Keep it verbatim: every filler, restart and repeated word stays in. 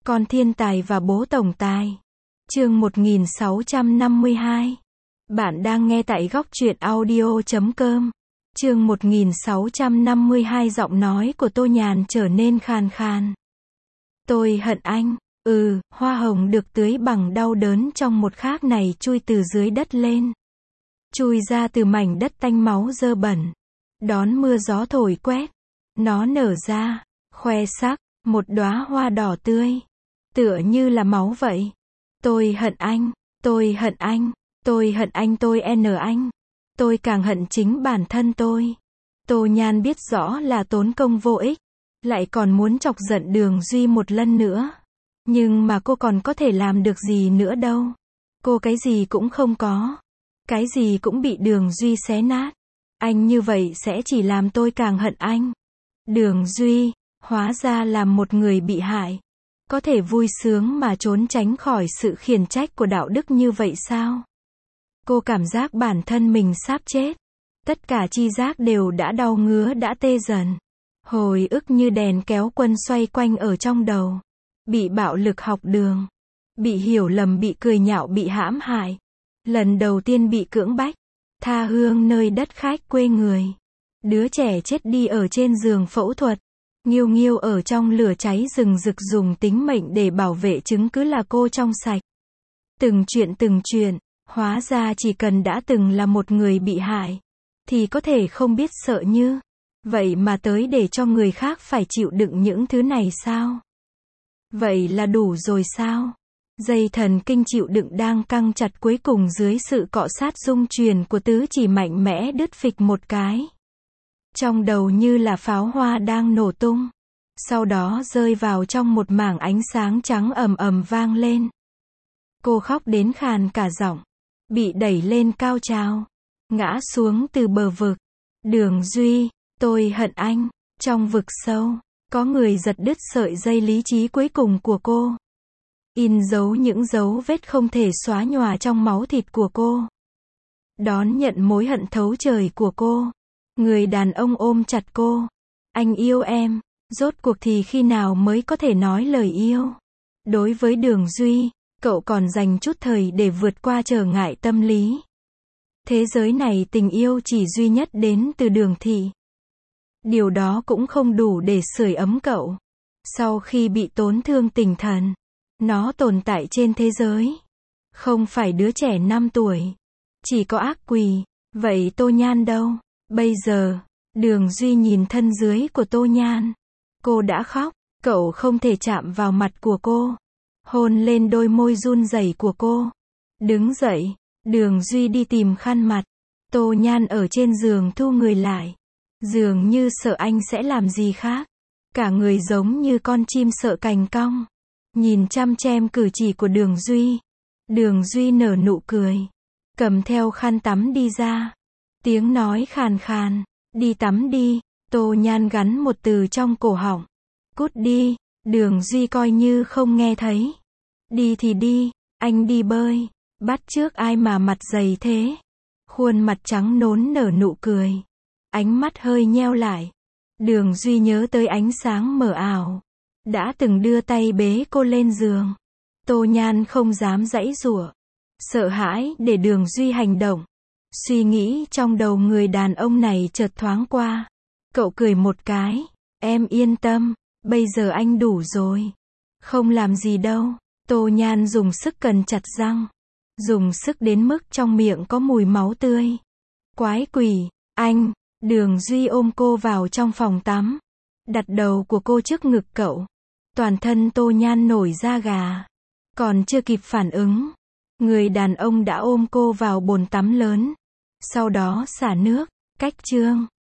Con thiên tài và bố tổng tài. Chương một nghìn sáu trăm năm mươi hai. Bạn đang nghe tại góc truyện audio chấm com. Chương một nghìn sáu trăm năm mươi hai. Giọng nói của Tô Nhàn trở nên khàn khàn. Tôi hận anh. Ừ, hoa hồng được tưới bằng đau đớn trong một khắc này chui từ dưới đất lên. Chui ra từ mảnh đất tanh máu dơ bẩn. Đón mưa gió thổi quét. Nó nở ra, khoe sắc, một đóa hoa đỏ tươi. Tựa như là máu vậy. Tôi hận anh, tôi hận anh, tôi hận anh tôi n anh. Tôi càng hận chính bản thân tôi. Tô Nhan biết rõ là tốn công vô ích. Lại còn muốn chọc giận Đường Duy một lần nữa. Nhưng mà cô còn có thể làm được gì nữa đâu. Cô cái gì cũng không có. Cái gì cũng bị Đường Duy xé nát. Anh như vậy sẽ chỉ làm tôi càng hận anh. Đường Duy, hóa ra là một người bị hại. Có thể vui sướng mà trốn tránh khỏi sự khiển trách của đạo đức như vậy sao? Cô cảm giác bản thân mình sắp chết. Tất cả chi giác đều đã đau ngứa đã tê dần. Hồi ức như đèn kéo quân xoay quanh ở trong đầu. Bị bạo lực học đường. Bị hiểu lầm, bị cười nhạo, bị hãm hại. Lần đầu tiên bị cưỡng bách. Tha hương nơi đất khách quê người. Đứa trẻ chết đi ở trên giường phẫu thuật. Nghiêu nghiêu ở trong lửa cháy rừng rực dùng tính mệnh để bảo vệ chứng cứ là cô trong sạch. Từng chuyện từng chuyện, hóa ra chỉ cần đã từng là một người bị hại, thì có thể không biết sợ như vậy mà tới để cho người khác phải chịu đựng những thứ này sao? Vậy là đủ rồi sao? Dây thần kinh chịu đựng đang căng chặt cuối cùng dưới sự cọ sát rung truyền của tứ chỉ mạnh mẽ đứt phịch một cái. Trong đầu như là pháo hoa đang nổ tung. Sau đó rơi vào trong một mảng ánh sáng trắng ầm ầm vang lên. Cô khóc đến khàn cả giọng. Bị đẩy lên cao trào. Ngã xuống từ bờ vực. Đường Duy, tôi hận anh. Trong vực sâu, có người giật đứt sợi dây lý trí cuối cùng của cô. In dấu những dấu vết không thể xóa nhòa trong máu thịt của cô. Đón nhận mối hận thấu trời của cô. Người đàn ông ôm chặt cô. Anh yêu em. Rốt cuộc thì khi nào mới có thể nói lời yêu? Đối với Đường Duy, cậu còn dành chút thời để vượt qua trở ngại tâm lý. Thế giới này tình yêu chỉ duy nhất đến từ Đường Thị. Điều đó cũng không đủ để sưởi ấm cậu. Sau khi bị tổn thương tinh thần, nó tồn tại trên thế giới. Không phải đứa trẻ năm tuổi. Chỉ có ác quỷ. Vậy Tô Nhan đâu? Bây giờ, Đường Duy nhìn thân dưới của Tô Nhan. Cô đã khóc, cậu không thể chạm vào mặt của cô. Hôn lên đôi môi run rẩy của cô. Đứng dậy, Đường Duy đi tìm khăn mặt. Tô Nhan ở trên giường thu người lại. Dường như sợ anh sẽ làm gì khác. Cả người giống như con chim sợ cành cong. Nhìn chăm chăm cử chỉ của Đường Duy. Đường Duy nở nụ cười. Cầm theo khăn tắm đi ra. Tiếng nói khàn khàn, đi tắm đi. Tô Nhan gắn một từ trong cổ họng. Cút đi. Đường Duy coi như không nghe thấy. Đi thì đi, anh đi bơi. Bắt chước ai mà mặt dày thế. Khuôn mặt trắng nốn nở nụ cười. Ánh mắt hơi nheo lại. Đường Duy nhớ tới ánh sáng mờ ảo. Đã từng đưa tay bế cô lên giường. Tô Nhan không dám giãy giụa. Sợ hãi để Đường Duy hành động. Suy nghĩ trong đầu người đàn ông này chợt thoáng qua. Cậu cười một cái. Em yên tâm, bây giờ anh đủ rồi. Không làm gì đâu. Tô Nhan dùng sức cắn chặt răng. Dùng sức đến mức trong miệng có mùi máu tươi. Quái quỷ, anh. Đường Duy ôm cô vào trong phòng tắm. Đặt đầu của cô trước ngực cậu. Toàn thân Tô Nhan nổi da gà. Còn chưa kịp phản ứng, người đàn ông đã ôm cô vào bồn tắm lớn. Sau đó xả nước. Cách chương